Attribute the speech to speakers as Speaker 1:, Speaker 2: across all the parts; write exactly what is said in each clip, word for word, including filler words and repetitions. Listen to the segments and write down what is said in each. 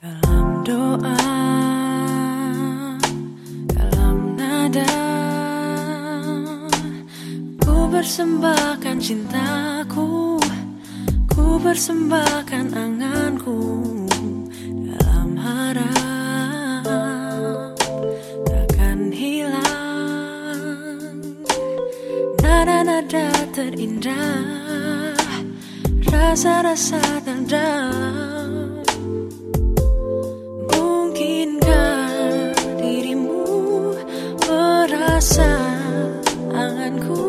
Speaker 1: Dalam doa, dalam nada, ku persembahkan cintaku, ku persembahkan anganku, dalam harap takkan hilang nada-nada terindah, rasa-rasa terdalam. Mungkinkah dirimu merasa anganku?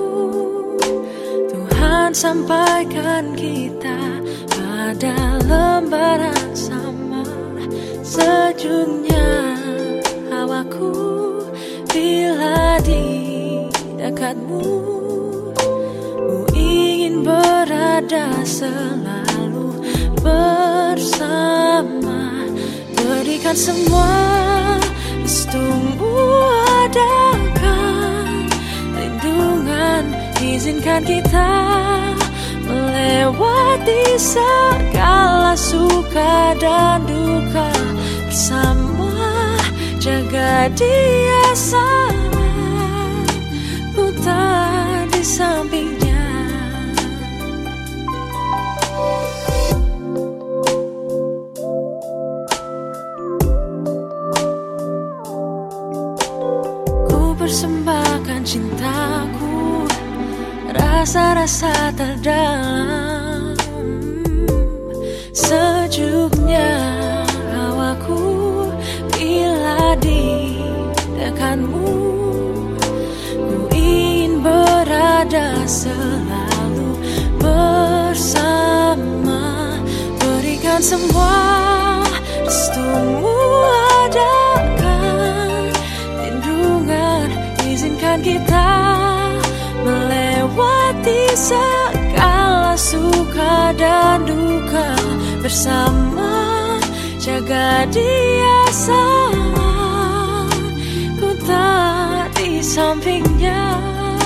Speaker 1: Tuhan sampaikan kita pada lembaran sama, sejuknya hawaku bila di dekatmu. Ku ingin berada selalu bersama, berikan semua restumu, adakan lindungan, izinkan kita melewati segala suka dan duka bersama, jaga dia sama, ku tak di sampingnya. Persembahkan cintaku, rasa-rasa terdalam, sejuknya hawaku bila di dekatmu. Ku ingin berada selalu bersama, berikan semua restumu, adakan lindungan, izinkan kita melewati segala suka dan duka bersama, jaga dia sama, ku tak di sampingnya.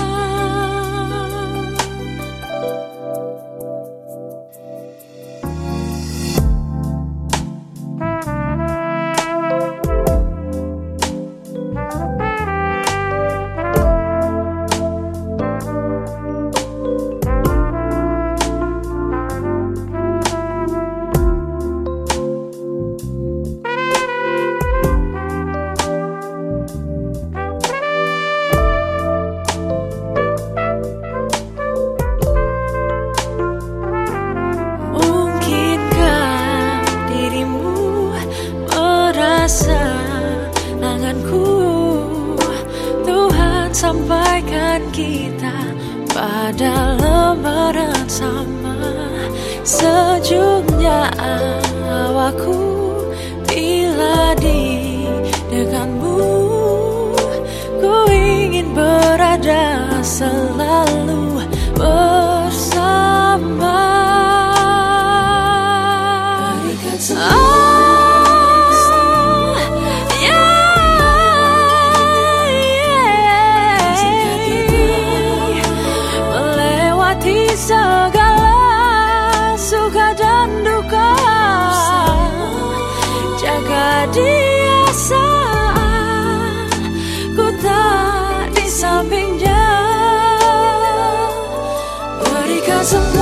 Speaker 1: Anganku, Tuhan sampaikan kita pada lembaran sama, sejuknya hawaku bila di dekatmu. Ku ingin berada selalu bersama, berikan semua segala suka dan duka, jaga dia saat ku tak di sampingnya, berikan semua